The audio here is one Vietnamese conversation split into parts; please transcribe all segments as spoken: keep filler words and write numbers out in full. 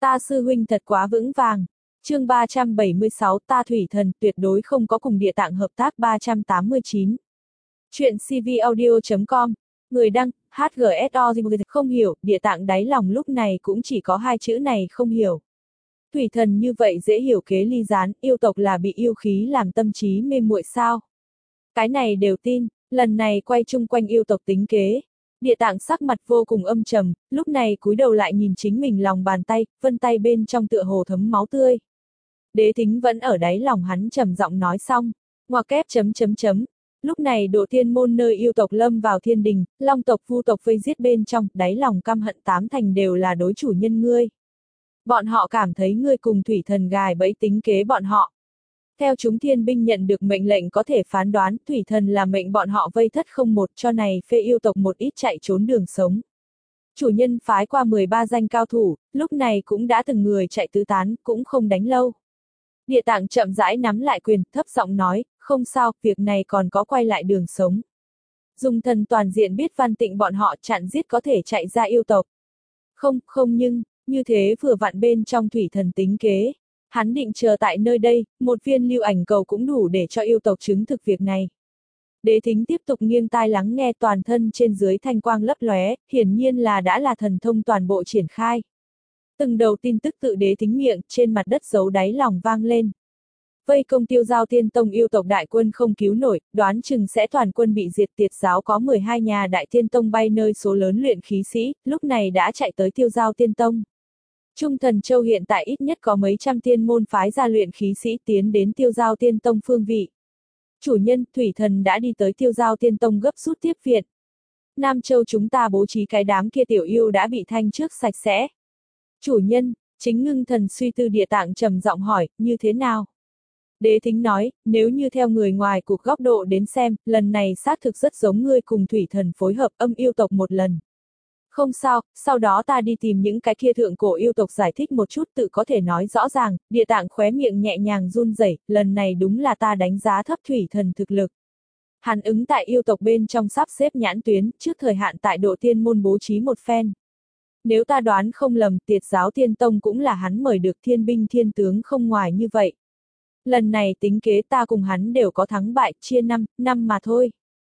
Ta sư huynh thật quá vững vàng. Chương ba trăm bảy mươi sáu, ta thủy thần tuyệt đối không có cùng địa tạng hợp tác. Ba trăm tám mươi chín. Chuyện cvaudio chấm com. Người đăng, hát giê ét o không hiểu, địa tạng đáy lòng lúc này cũng chỉ có hai chữ này không hiểu. Thủy thần như vậy dễ hiểu kế ly gián, yêu tộc là bị yêu khí làm tâm trí mê muội sao? Cái này đều tin, lần này quay chung quanh yêu tộc tính kế. Địa tạng sắc mặt vô cùng âm trầm, lúc này cúi đầu lại nhìn chính mình lòng bàn tay, vân tay bên trong tựa hồ thấm máu tươi. Đế Thính vẫn ở đáy lòng hắn trầm giọng nói xong, ngoặc kép chấm chấm chấm. Lúc này độ thiên môn nơi yêu tộc lâm vào thiên đình, long tộc vu tộc vây giết bên trong, đáy lòng căm hận tám thành đều là đối chủ nhân ngươi. Bọn họ cảm thấy ngươi cùng thủy thần gài bẫy tính kế bọn họ. Theo chúng thiên binh nhận được mệnh lệnh có thể phán đoán, thủy thần là mệnh bọn họ vây thất không một cho này phê yêu tộc một ít chạy trốn đường sống. Chủ nhân phái qua mười ba danh cao thủ, lúc này cũng đã từng người chạy tứ tán, cũng không đánh lâu. Địa tạng chậm rãi nắm lại quyền, thấp giọng nói, không sao, việc này còn có quay lại đường sống. Dùng thần toàn diện biết văn tịnh bọn họ chặn giết có thể chạy ra yêu tộc. Không, không nhưng, như thế vừa vặn bên trong thủy thần tính kế. Hắn định chờ tại nơi đây, một viên lưu ảnh cầu cũng đủ để cho yêu tộc chứng thực việc này. Đế Thính tiếp tục nghiêng tai lắng nghe, toàn thân trên dưới thanh quang lấp lóe, hiển nhiên là đã là thần thông toàn bộ triển khai. Từng đầu tin tức tự Đế Thính miệng, trên mặt đất giấu đáy lòng vang lên. Vây công Tiêu Giao Tiên Tông yêu tộc đại quân không cứu nổi, đoán chừng sẽ toàn quân bị diệt. Tiệt giáo có mười hai nhà đại tiên tông bay nơi số lớn luyện khí sĩ, lúc này đã chạy tới Tiêu Giao Tiên Tông. Trung Thần Châu hiện tại ít nhất có mấy trăm tiên môn phái ra luyện khí sĩ tiến đến Tiêu Giao Tiên Tông phương vị. Chủ nhân, thủy thần đã đi tới Tiêu Giao Tiên Tông gấp rút tiếp viện. Nam Châu chúng ta bố trí cái đám kia tiểu yêu đã bị thanh trước sạch sẽ. Chủ nhân, chính ngưng thần suy tư địa tạng trầm giọng hỏi, như thế nào? Đế Thính nói, nếu như theo người ngoài cuộc góc độ đến xem, lần này xác thực rất giống ngươi cùng thủy thần phối hợp âm yêu tộc một lần. Không sao, sau đó ta đi tìm những cái kia thượng cổ yêu tộc giải thích một chút tự có thể nói rõ ràng. Địa tạng khóe miệng nhẹ nhàng run rẩy, lần này đúng là ta đánh giá thấp thủy thần thực lực. Hắn ứng tại yêu tộc bên trong sắp xếp nhãn tuyến, trước thời hạn tại độ tiên môn bố trí một phen. Nếu ta đoán không lầm, Tiệt giáo Tiên Tông cũng là hắn mời được thiên binh thiên tướng không ngoài như vậy. Lần này tính kế ta cùng hắn đều có thắng bại, chia năm, năm mà thôi.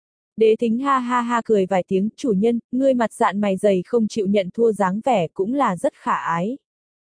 Đế Thính ha ha ha cười vài tiếng, chủ nhân, ngươi mặt dạn mày dày không chịu nhận thua dáng vẻ cũng là rất khả ái.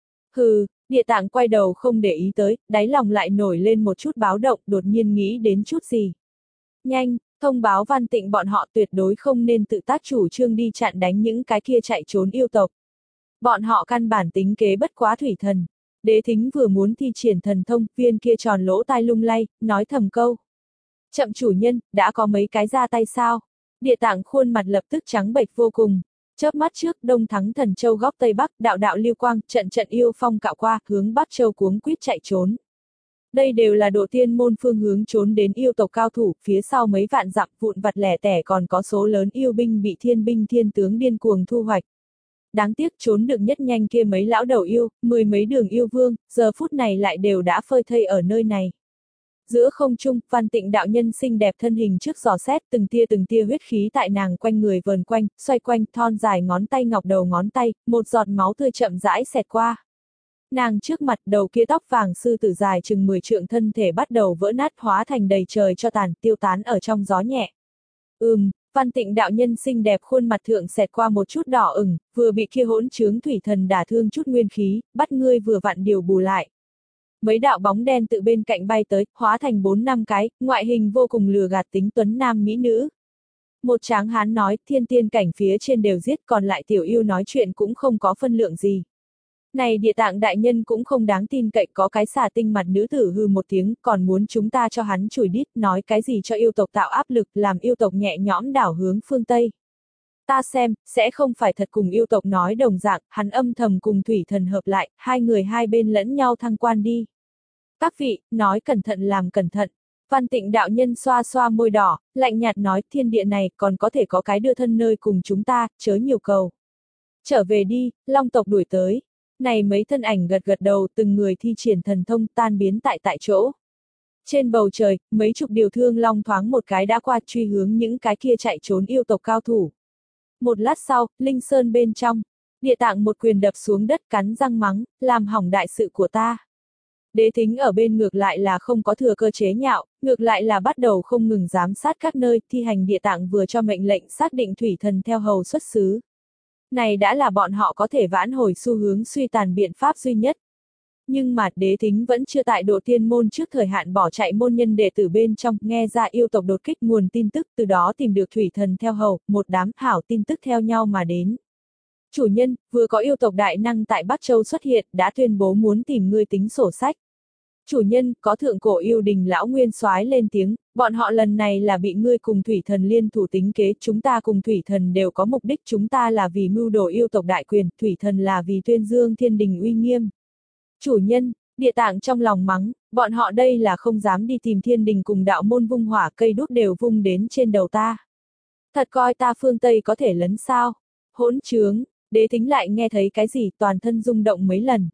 Hừ, địa tạng quay đầu không để ý tới, đáy lòng lại nổi lên một chút báo động, đột nhiên nghĩ đến chút gì. Nhanh, thông báo văn tịnh bọn họ tuyệt đối không nên tự tác chủ trương đi chặn đánh những cái kia chạy trốn yêu tộc. Bọn họ căn bản tính kế bất quá thủy thần. Đế Thính vừa muốn thi triển thần thông, viên kia tròn lỗ tai lung lay, nói thầm câu. Chậm chủ nhân, đã có mấy cái ra tay sao? Địa tạng khuôn mặt lập tức trắng bệch vô cùng. Chớp mắt trước, Đông Thắng Thần Châu góc Tây Bắc, đạo đạo lưu quang, trận trận yêu phong cạo qua, hướng Bắc Châu cuống quýt chạy trốn. Đây đều là độ tiên môn phương hướng trốn đến yêu tộc cao thủ, phía sau mấy vạn dặm vụn vặt lẻ tẻ còn có số lớn yêu binh bị thiên binh thiên tướng điên cuồng thu hoạch. Đáng tiếc trốn được nhất nhanh kia mấy lão đầu yêu, mười mấy đường yêu vương, giờ phút này lại đều đã phơi thây ở nơi này. Giữa không trung, Văn Tịnh đạo nhân xinh đẹp thân hình trước giò xét, từng tia từng tia huyết khí tại nàng quanh người vờn quanh, xoay quanh, thon dài ngón tay ngọc đầu ngón tay, một giọt máu tươi chậm rãi xẹt qua. Nàng trước mặt đầu kia tóc vàng sư tử dài chừng mười trượng thân thể bắt đầu vỡ nát hóa thành đầy trời cho tàn, tiêu tán ở trong gió nhẹ. Ừm, Văn Tịnh đạo nhân xinh đẹp khuôn mặt thượng xẹt qua một chút đỏ ửng, vừa bị kia hỗn trướng thủy thần đả thương chút nguyên khí, bắt ngươi vừa vặn điều bù lại. Mấy đạo bóng đen tự bên cạnh bay tới, hóa thành bốn năm cái, ngoại hình vô cùng lừa gạt tính tuấn nam mỹ nữ. Một tráng hán nói, thiên tiên cảnh phía trên đều giết, còn lại tiểu yêu nói chuyện cũng không có phân lượng gì. Này địa tạng đại nhân cũng không đáng tin cậy, có cái xà tinh mặt nữ tử hư một tiếng, còn muốn chúng ta cho hắn chùi đít, nói cái gì cho yêu tộc tạo áp lực, làm yêu tộc nhẹ nhõm đảo hướng phương Tây. Ta xem, sẽ không phải thật cùng yêu tộc nói đồng dạng, hắn âm thầm cùng thủy thần hợp lại, hai người hai bên lẫn nhau thăng quan đi. Các vị, nói cẩn thận làm cẩn thận. Văn Tịnh đạo nhân xoa xoa môi đỏ, lạnh nhạt nói, thiên địa này còn có thể có cái đưa thân nơi cùng chúng ta, chớ nhiều cầu. Trở về đi, long tộc đuổi tới. Này mấy thân ảnh gật gật đầu, từng người thi triển thần thông tan biến tại tại chỗ. Trên bầu trời, mấy chục điều thương long thoáng một cái đã qua truy hướng những cái kia chạy trốn yêu tộc cao thủ. Một lát sau, Linh Sơn bên trong, Địa tạng một quyền đập xuống đất cắn răng mắng, làm hỏng đại sự của ta. Đế Thính ở bên ngược lại là không có thừa cơ chế nhạo, ngược lại là bắt đầu không ngừng giám sát các nơi, thi hành địa tạng vừa cho mệnh lệnh xác định thủy thần theo hầu xuất xứ. Này đã là bọn họ có thể vãn hồi xu hướng suy tàn biện pháp duy nhất. Nhưng mà Đế Thính vẫn chưa tại độ tiên môn trước thời hạn bỏ chạy môn nhân đệ tử bên trong, nghe ra yêu tộc đột kích nguồn tin tức, từ đó tìm được thủy thần theo hầu, một đám hảo tin tức theo nhau mà đến. Chủ nhân, vừa có yêu tộc đại năng tại Bắc Châu xuất hiện, đã tuyên bố muốn tìm ngươi tính sổ sách. Chủ nhân, có thượng cổ yêu đình lão nguyên soái lên tiếng, bọn họ lần này là bị ngươi cùng thủy thần liên thủ tính kế, chúng ta cùng thủy thần đều có mục đích, chúng ta là vì mưu đồ yêu tộc đại quyền, thủy thần là vì tuyên dương thiên đình uy nghiêm. Chủ nhân, địa tạng trong lòng mắng, bọn họ đây là không dám đi tìm thiên đình cùng đạo môn vung hỏa, cây đuốc đều vung đến trên đầu ta. Thật coi ta phương Tây có thể lấn sao? Hỗn trướng, Đế Thính lại nghe thấy cái gì toàn thân rung động mấy lần.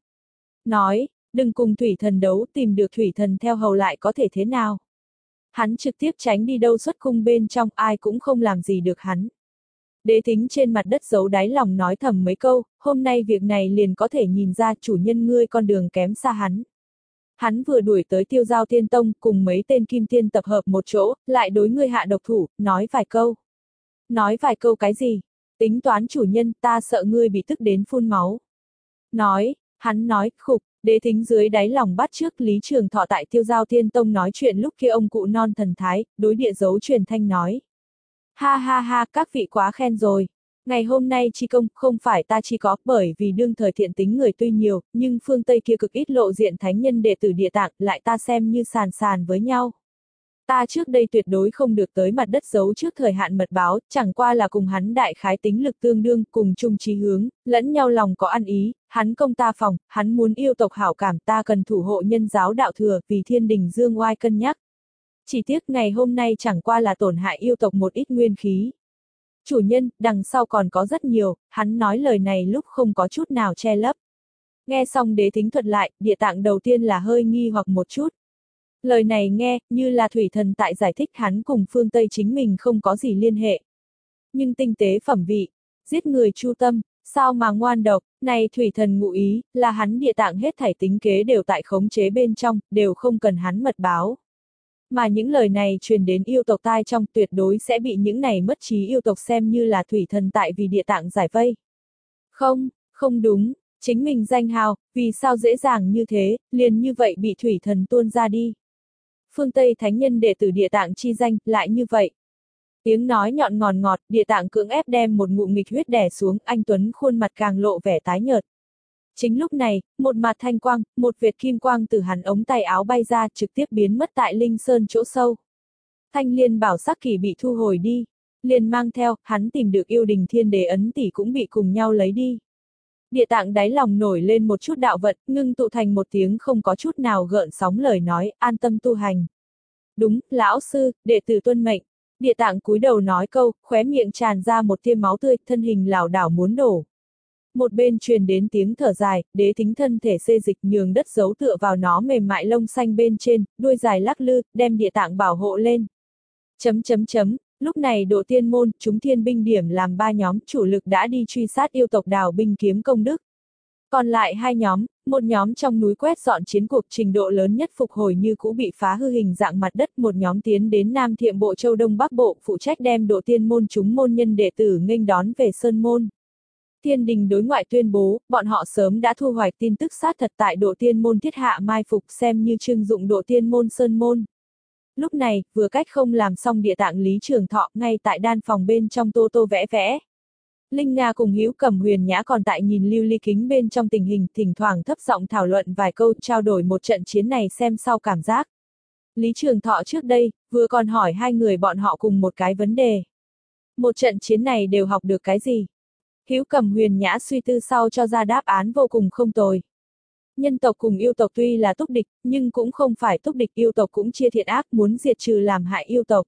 Nói, đừng cùng thủy thần đấu, tìm được thủy thần theo hầu lại có thể thế nào. Hắn trực tiếp tránh đi đâu xuất cung bên trong, ai cũng không làm gì được hắn. Đế Thính trên mặt đất giấu đáy lòng nói thầm mấy câu, hôm nay việc này liền có thể nhìn ra chủ nhân ngươi con đường kém xa hắn. Hắn vừa đuổi tới Tiêu Giao Tiên Tông, cùng mấy tên kim tiên tập hợp một chỗ, lại đối ngươi hạ độc thủ, nói vài câu. Nói vài câu cái gì? Tính toán chủ nhân, ta sợ ngươi bị tức đến phun máu. Nói, hắn nói, khục, Đế Thính dưới đáy lòng bắt trước Lý Trường Thọ tại Tiêu Giao Tiên Tông nói chuyện lúc kia ông cụ non thần thái, đối địa dấu truyền thanh nói. Ha ha ha, các vị quá khen rồi. Ngày hôm nay chi công, không phải ta chi có, bởi vì đương thời thiện tính người tuy nhiều, nhưng phương Tây kia cực ít lộ diện thánh nhân đệ tử địa tạng, lại ta xem như sàn sàn với nhau. Ta trước đây tuyệt đối không được tới mặt đất giấu trước thời hạn mật báo, chẳng qua là cùng hắn đại khái tính lực tương đương, cùng chung chí hướng, lẫn nhau lòng có ăn ý, hắn công ta phòng, hắn muốn yêu tộc hảo cảm, ta cần thủ hộ nhân giáo đạo thừa, vì thiên đình dương oai cân nhắc. Chỉ tiếc ngày hôm nay chẳng qua là tổn hại yêu tộc một ít nguyên khí. Chủ nhân, đằng sau còn có rất nhiều, hắn nói lời này lúc không có chút nào che lấp. Nghe xong Đế Thính thuật lại, địa tạng đầu tiên là hơi nghi hoặc một chút. Lời này nghe, như là thủy thần tại giải thích hắn cùng phương Tây chính mình không có gì liên hệ. Nhưng tinh tế phẩm vị, giết người chu tâm, sao mà ngoan độc, này thủy thần ngụ ý, là hắn địa tạng hết thảy tính kế đều tại khống chế bên trong, đều không cần hắn mật báo. Mà những lời này truyền đến yêu tộc tai trong, tuyệt đối sẽ bị những này mất trí yêu tộc xem như là thủy thần tại vì địa tạng giải vây. Không, không đúng, chính mình danh hào, vì sao dễ dàng như thế, liền như vậy bị thủy thần tuôn ra đi. Phương Tây thánh nhân đệ tử địa tạng chi danh, lại như vậy. Tiếng nói nhọn ngòn ngọt, địa tạng cưỡng ép đem một ngụm nghịch huyết đè xuống, anh Tuấn khuôn mặt càng lộ vẻ tái nhợt. Chính lúc này, một mặt thanh quang, một vệt kim quang từ hắn ống tay áo bay ra, trực tiếp biến mất tại Linh Sơn chỗ sâu. Thanh liên bảo sắc kỳ bị thu hồi đi. Liền mang theo, hắn tìm được yêu đình thiên đế ấn tỷ cũng bị cùng nhau lấy đi. Địa tạng đáy lòng nổi lên một chút đạo vận, ngưng tụ thành một tiếng không có chút nào gợn sóng lời nói, an tâm tu hành. Đúng, lão sư, đệ tử tuân mệnh. Địa tạng cúi đầu nói câu, khóe miệng tràn ra một tia máu tươi, thân hình lảo đảo muốn đổ. Một bên truyền đến tiếng thở dài, Đế Thính thân thể xê dịch nhường đất giấu tựa vào nó mềm mại lông xanh bên trên, đuôi dài lắc lư, đem địa tạng bảo hộ lên. Chấm chấm chấm, lúc này độ tiên môn, chúng thiên binh điểm làm ba nhóm, chủ lực đã đi truy sát yêu tộc đào binh kiếm công đức. Còn lại hai nhóm, một nhóm trong núi quét dọn chiến cuộc trình độ lớn nhất phục hồi như cũ bị phá hư hình dạng mặt đất, một nhóm tiến đến Nam Thiệm Bộ Châu Đông Bắc Bộ, phụ trách đem độ tiên môn chúng môn nhân đệ tử nghênh đón về Sơn Môn. Thiên đình đối ngoại tuyên bố, bọn họ sớm đã thu hoạch tin tức sát thật tại độ tiên môn thiết hạ mai phục xem như trưng dụng độ tiên môn Sơn Môn. Lúc này, vừa cách không làm xong địa tạng Lý Trường Thọ, ngay tại đan phòng bên trong tô tô vẽ vẽ. Linh Nga cùng Hữu Cầm Huyền Nhã còn tại nhìn lưu ly kính bên trong tình hình, thỉnh thoảng thấp giọng thảo luận vài câu, trao đổi một trận chiến này xem sau cảm giác. Lý Trường Thọ trước đây, vừa còn hỏi hai người bọn họ cùng một cái vấn đề. Một trận chiến này đều học được cái gì? Hữu Cầm Huyền Nhã suy tư sau cho ra đáp án vô cùng không tồi. Nhân tộc cùng yêu tộc tuy là túc địch, nhưng cũng không phải túc địch, yêu tộc cũng chia thiện ác, muốn diệt trừ làm hại yêu tộc.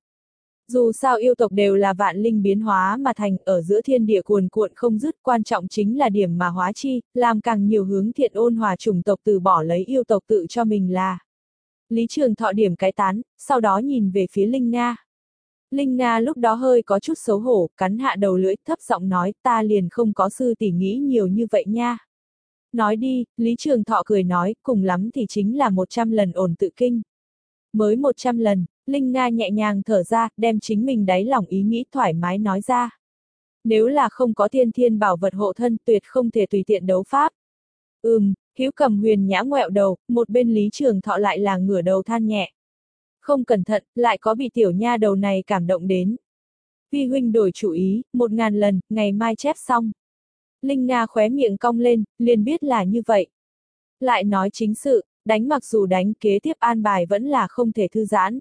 Dù sao yêu tộc đều là vạn linh biến hóa mà thành, ở giữa thiên địa cuồn cuộn không dứt, quan trọng chính là điểm mà hóa chi, làm càng nhiều hướng thiện ôn hòa chủng tộc từ bỏ lấy yêu tộc tự cho mình là. Lý Trường Thọ điểm cái tán, sau đó nhìn về phía Linh Nga. Linh Nga lúc đó hơi có chút xấu hổ, cắn hạ đầu lưỡi, thấp giọng nói, ta liền không có sư tỷ nghĩ nhiều như vậy nha. Nói đi, Lý Trường Thọ cười nói, cùng lắm thì chính là một trăm lần ổn tự kinh. Mới một trăm lần, Linh Nga nhẹ nhàng thở ra, đem chính mình đáy lòng ý nghĩ thoải mái nói ra. Nếu là không có thiên thiên bảo vật hộ thân, tuyệt không thể tùy tiện đấu pháp. Ừm, Hữu Cầm Huyền nhã ngoẹo đầu, một bên Lý Trường Thọ lại là ngửa đầu than nhẹ. Không cẩn thận, lại có bị tiểu nha đầu này cảm động đến. Vi huynh đổi chủ ý, một ngàn lần, ngày mai chép xong. Linh Nga khóe miệng cong lên, liền biết là như vậy. Lại nói chính sự, đánh mặc dù đánh, kế tiếp an bài vẫn là không thể thư giãn.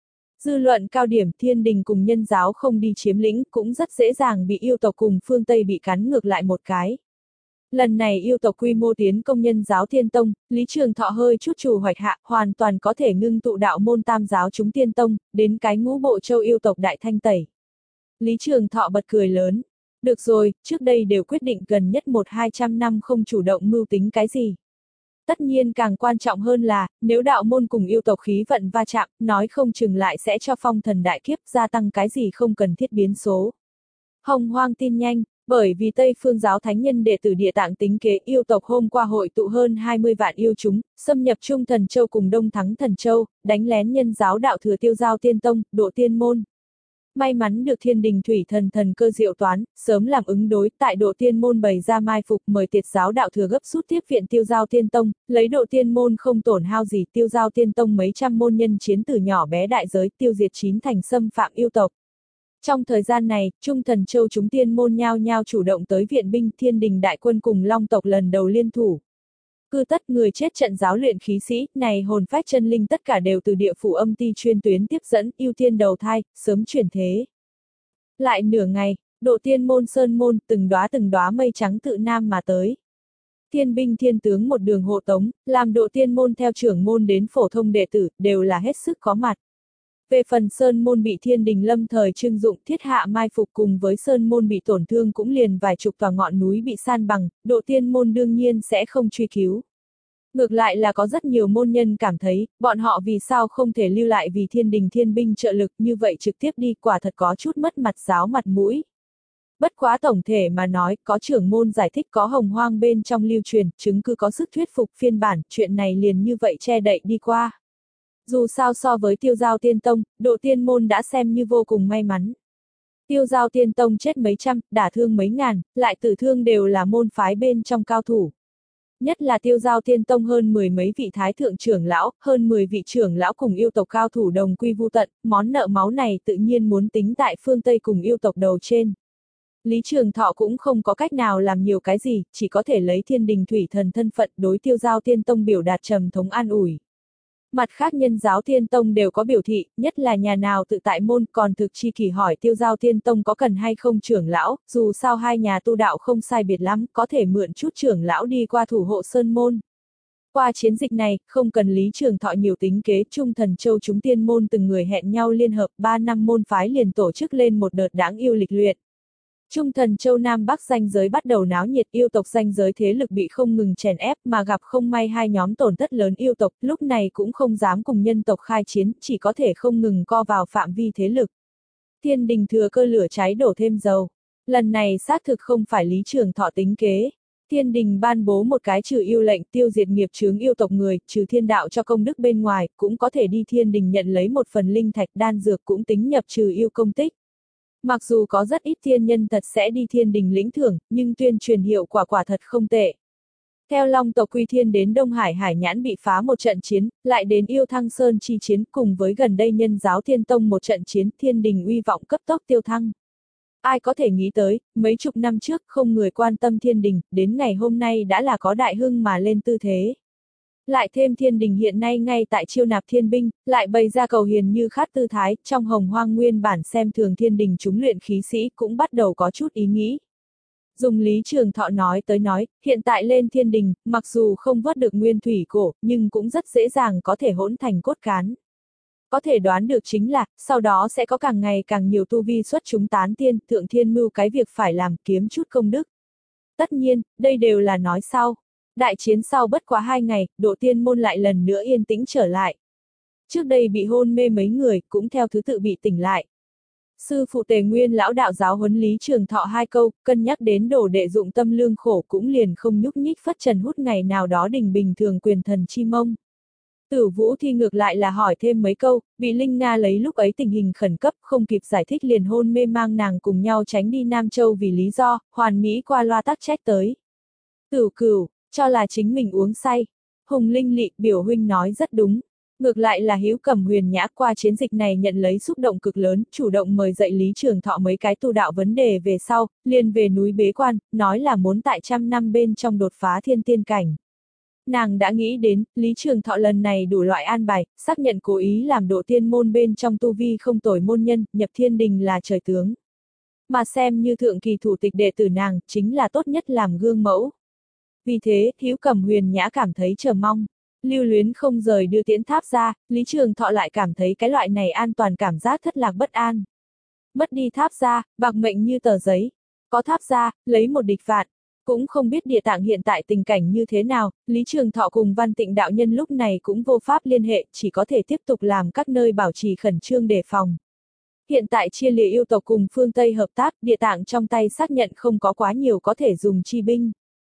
Dư luận cao điểm, thiên đình cùng nhân giáo không đi chiếm lĩnh, cũng rất dễ dàng bị yêu tộc cùng phương Tây bị cắn ngược lại một cái. Lần này yêu tộc quy mô tiến công nhân giáo Thiên Tông, Lý Trường Thọ hơi chút chủ hoạch hạ, hoàn toàn có thể ngưng tụ đạo môn tam giáo chúng Tiên Tông, đến cái ngũ bộ châu yêu tộc đại thanh tẩy. Lý Trường Thọ bật cười lớn. Được rồi, trước đây đều quyết định gần nhất một hai trăm năm không chủ động mưu tính cái gì. Tất nhiên càng quan trọng hơn là, nếu đạo môn cùng yêu tộc khí vận va chạm, nói không chừng lại sẽ cho phong thần đại kiếp gia tăng cái gì không cần thiết biến số. Hồng Hoang tin nhanh, bởi vì Tây Phương giáo thánh nhân đệ tử Địa Tạng tính kế yêu tộc hôm qua hội tụ hơn hai mươi vạn yêu chúng, xâm nhập Trung Thần Châu cùng Đông Thắng Thần Châu, đánh lén nhân giáo đạo thừa Tiêu Giao Tiên Tông, độ tiên môn. May mắn được thiên đình thủy thần thần cơ diệu toán, sớm làm ứng đối, tại độ tiên môn bày ra mai phục mời tiệt giáo đạo thừa gấp rút tiếp viện Tiêu Giao Tiên Tông, lấy độ tiên môn không tổn hao gì Tiêu Giao Tiên Tông mấy trăm môn nhân chiến từ nhỏ bé đại giới tiêu diệt chín thành xâm phạm yêu tộc. Trong thời gian này, Trung Thần Châu chúng tiên môn nhao nhao chủ động tới viện binh thiên đình đại quân cùng long tộc lần đầu liên thủ. Cư tất người chết trận giáo luyện khí sĩ, này hồn phách chân linh tất cả đều từ địa phủ âm ti chuyên tuyến tiếp dẫn, ưu tiên đầu thai, sớm chuyển thế. Lại nửa ngày, độ tiên môn sơn môn, từng đóa từng đóa mây trắng tự nam mà tới. Thiên binh thiên tướng một đường hộ tống, làm độ tiên môn theo trưởng môn đến phổ thông đệ tử, đều là hết sức có mặt. Về phần sơn môn bị thiên đình lâm thời trưng dụng thiết hạ mai phục cùng với sơn môn bị tổn thương cũng liền vài chục tòa ngọn núi bị san bằng, độ tiên môn đương nhiên sẽ không truy cứu. Ngược lại là có rất nhiều môn nhân cảm thấy, bọn họ vì sao không thể lưu lại vì thiên đình thiên binh trợ lực như vậy trực tiếp đi quả thật có chút mất mặt giáo mặt mũi. Bất quá tổng thể mà nói, có trưởng môn giải thích có hồng hoang bên trong lưu truyền, chứng cứ có sức thuyết phục phiên bản, chuyện này liền như vậy che đậy đi qua. Dù sao so với Tiêu Giao Tiên Tông, độ tiên môn đã xem như vô cùng may mắn. Tiêu Giao Tiên Tông chết mấy trăm, đả thương mấy ngàn, lại tử thương đều là môn phái bên trong cao thủ. Nhất là Tiêu Giao Tiên Tông hơn mười mấy vị thái thượng trưởng lão, hơn mười vị trưởng lão cùng yêu tộc cao thủ đồng quy vu tận, món nợ máu này tự nhiên muốn tính tại phương Tây cùng yêu tộc đầu trên. Lý Trường Thọ cũng không có cách nào làm nhiều cái gì, chỉ có thể lấy thiên đình thủy thần thân phận đối Tiêu Giao Tiên Tông biểu đạt trầm thống an ủi. Mặt khác nhân giáo Thiên Tông đều có biểu thị, nhất là nhà nào tự tại môn còn thực chi kỷ hỏi Tiêu Giao Thiên Tông có cần hay không trưởng lão, dù sao hai nhà tu đạo không sai biệt lắm, có thể mượn chút trưởng lão đi qua thủ hộ sơn môn. Qua chiến dịch này, không cần Lý Trường Thọ nhiều tính kế, Trung Thần Châu chúng tiên môn từng người hẹn nhau liên hợp, ba năm môn phái liền tổ chức lên một đợt đáng yêu lịch luyện. Trung Thần Châu Nam Bắc ranh giới bắt đầu náo nhiệt, yêu tộc ranh giới thế lực bị không ngừng chèn ép mà gặp không may hai nhóm tổn thất lớn yêu tộc, lúc này cũng không dám cùng nhân tộc khai chiến, chỉ có thể không ngừng co vào phạm vi thế lực. Thiên đình thừa cơ lửa cháy đổ thêm dầu. Lần này xác thực không phải Lý Trường Thọ tính kế. Thiên đình ban bố một cái trừ yêu lệnh tiêu diệt nghiệp chướng yêu tộc người, trừ thiên đạo cho công đức bên ngoài, cũng có thể đi thiên đình nhận lấy một phần linh thạch đan dược cũng tính nhập trừ yêu công tích. Mặc dù có rất ít thiên nhân thật sẽ đi thiên đình lĩnh thưởng, nhưng tuyên truyền hiệu quả quả thật không tệ. Theo Long tộc Quy Thiên đến Đông Hải Hải Nhãn bị phá một trận chiến, lại đến Yêu Thăng Sơn chi chiến cùng với gần đây nhân giáo Thiên Tông một trận chiến, thiên đình uy vọng cấp tốc tiêu thăng. Ai có thể nghĩ tới, mấy chục năm trước không người quan tâm thiên đình, đến ngày hôm nay đã là có đại hưng mà lên tư thế. Lại thêm thiên đình hiện nay ngay tại chiêu nạp thiên binh, lại bày ra cầu hiền như khát tư thái, trong hồng hoang nguyên bản xem thường thiên đình chúng luyện khí sĩ cũng bắt đầu có chút ý nghĩ. Dùng Lý Trường Thọ nói tới nói, hiện tại lên thiên đình, mặc dù không vớt được nguyên thủy cổ, nhưng cũng rất dễ dàng có thể hỗn thành cốt cán. Có thể đoán được chính là, sau đó sẽ có càng ngày càng nhiều tu vi xuất chúng tán tiên, thượng thiên mưu cái việc phải làm kiếm chút công đức. Tất nhiên, đây đều là nói sau. Đại chiến sau bất quá hai ngày, độ tiên môn lại lần nữa yên tĩnh trở lại. Trước đây bị hôn mê mấy người, cũng theo thứ tự bị tỉnh lại. Sư phụ Tề Nguyên lão đạo giáo huấn Lý Trường Thọ hai câu, cân nhắc đến đồ đệ dụng tâm lương khổ cũng liền không nhúc nhích phất trần hút ngày nào đó đình bình thường quyền thần chi mông. Tử Vũ Thi ngược lại là hỏi thêm mấy câu, bị Linh Nga lấy lúc ấy tình hình khẩn cấp không kịp giải thích liền hôn mê mang nàng cùng nhau tránh đi Nam Châu vì lý do, hoàn mỹ qua loa tắc trách tới. Tử Cửu, cho là chính mình uống say. Hùng Linh Lị, biểu huynh nói rất đúng. Ngược lại là Hữu Cẩm Huyền Nhã qua chiến dịch này nhận lấy xúc động cực lớn, chủ động mời dạy Lý Trường Thọ mấy cái tu đạo vấn đề về sau, liền về núi bế quan, nói là muốn tại trăm năm bên trong đột phá thiên tiên cảnh. Nàng đã nghĩ đến, Lý Trường Thọ lần này đủ loại an bài, xác nhận cố ý làm độ tiên môn bên trong tu vi không tồi môn nhân, nhập thiên đình là trời tướng. Mà xem như thượng kỳ thủ tịch đệ tử nàng, chính là tốt nhất làm gương mẫu. Vì thế, Hữu Cẩm Huyền Nhã cảm thấy chờ mong. Lưu luyến không rời đưa tiễn tháp ra, Lý Trường Thọ lại cảm thấy cái loại này an toàn cảm giác thất lạc bất an. Mất đi tháp ra, bạc mệnh như tờ giấy. Có tháp ra, lấy một địch vạn. Cũng không biết địa tạng hiện tại tình cảnh như thế nào, Lý Trường Thọ cùng Văn Tịnh đạo nhân lúc này cũng vô pháp liên hệ, chỉ có thể tiếp tục làm các nơi bảo trì khẩn trương đề phòng. Hiện tại chia lìa yêu tộc cùng phương Tây hợp tác, địa tạng trong tay xác nhận không có quá nhiều có thể dùng chi binh.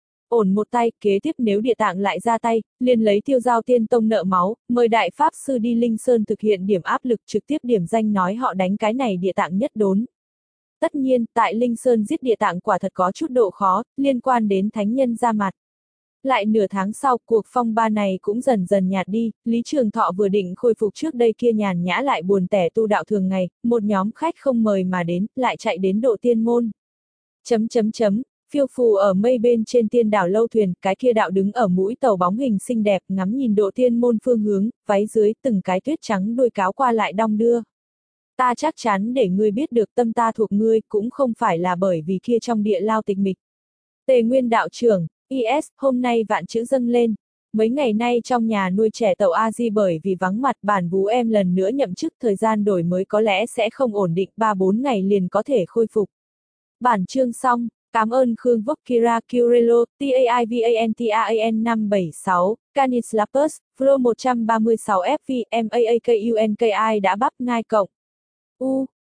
Ổn một tay, kế tiếp nếu địa tạng lại ra tay, liền lấy Tiêu Giao Tiên Tông nợ máu, mời đại pháp sư đi Linh Sơn thực hiện điểm áp lực trực tiếp điểm danh nói họ đánh cái này địa tạng nhất đốn. Tất nhiên, tại Linh Sơn giết địa tạng quả thật có chút độ khó, liên quan đến thánh nhân ra mặt. Lại nửa tháng sau, cuộc phong ba này cũng dần dần nhạt đi, Lý Trường Thọ vừa định khôi phục trước đây kia nhàn nhã lại buồn tẻ tu đạo thường ngày, một nhóm khách không mời mà đến, lại chạy đến độ tiên môn. Chấm chấm chấm, phiêu phù ở mây bên trên tiên đảo lâu thuyền, cái kia đạo đứng ở mũi tàu bóng hình xinh đẹp, ngắm nhìn độ tiên môn phương hướng, váy dưới từng cái tuyết trắng đuôi cáo qua lại đong đưa. Ta chắc chắn để ngươi biết được tâm ta thuộc ngươi, cũng không phải là bởi vì kia trong địa lao tịch mịch. Tề Nguyên đạo trưởng, i ét, hôm nay vạn chữ dâng lên. Mấy ngày nay trong nhà nuôi trẻ tàu A Di bởi vì vắng mặt bản vú em lần nữa nhậm chức, thời gian đổi mới có lẽ sẽ không ổn định, ba bốn ngày liền có thể khôi phục. Bản chương xong, cảm ơn Khương Vốc Kira Curelo, T A I V A N T A A N năm bảy sáu, Canis Lapus, Pro một trăm ba mươi sáu F V, M A A K U N K I đã bắp ngai cộng. U,